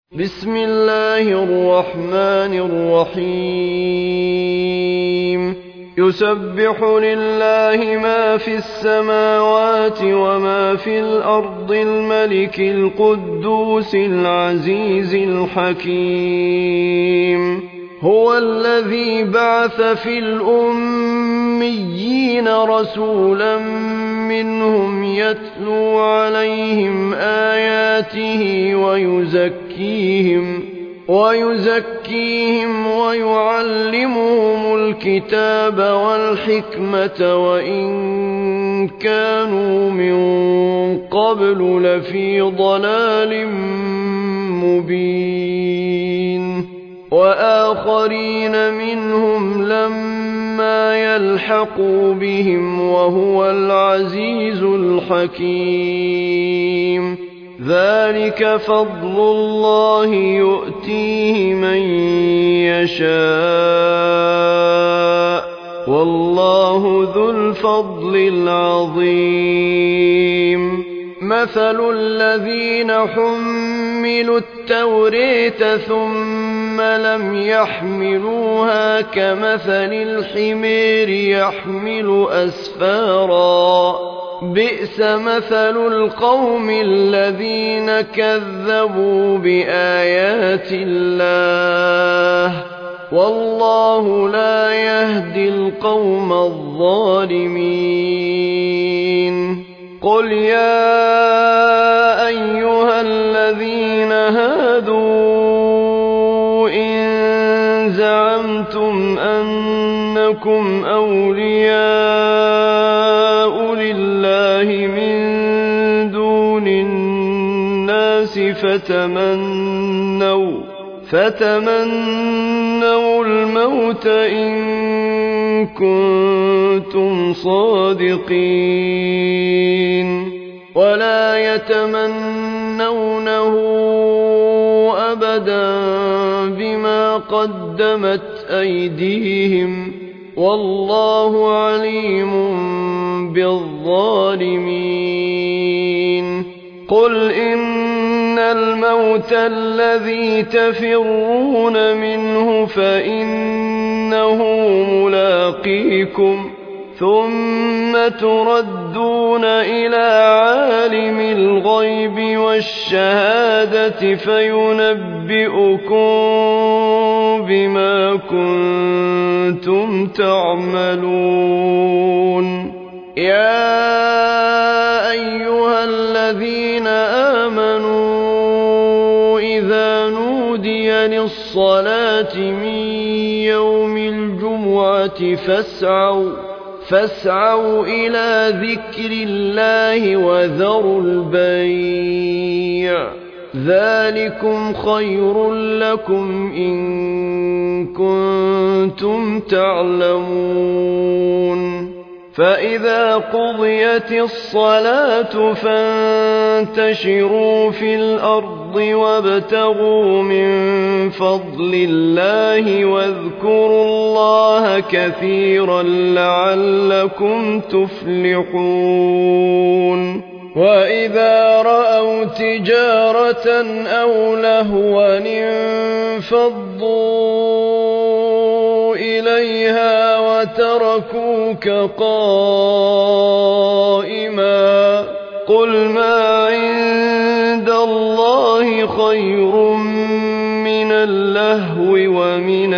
بسم الله الرحمن الرحيم يسبح لله ما في السماوات وما في الأرض الملك القدوس العزيز الحكيم هو الذي بعث في الأميين رسولا منهم يتلو عليهم آياته ويزكيهم ويعلمهم الكتاب والحكمة وإن كانوا من قبل لفي ضلال مبين وآخرين منهم لما يلحقوا بهم وهو العزيز الحكيم ذلك فضل الله يؤتيه من يشاء والله ذو الفضل العظيم مثل الذين حملوا التوراة ثم لم يحملوها كمثل الحمير يحمل أسفارا بئس مثل القوم الذين كذبوا بآيات الله والله لا يهدي القوم الظالمين قل يا أيها الذين هادوا إن زعمتم أنكم أولياء لله من دون الناس فتمنوا الموت إن كنتم صادقين ولا يتمنونه أبدا بما قدمت أيديهم والله عليم بالظالمين قل إن الموت الذي تفرون منه فإنه ملاقيكم ثم تردون إلى عالم الغيب والشهادة فينبئكم بما كنتم تعملون يا أيها الذين آمنوا إذا نودي للصلاة من يوم الجمعة فاسعوا إلى ذكر الله وذروا البيع ذلكم خير لكم إن كنتم تعلمون فإذا قضيت الصلاة فانتشروا في الأرض وابتغوا من فضل الله واذكروا الله كثيرا لعلكم تفلحون وإذا رأوا تجارة أو لهوا انفضوا إليها وتركوك قائما قل ما عند الله خير من اللهو ومن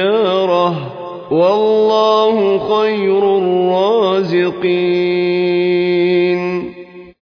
التجارة والله خير الرازقين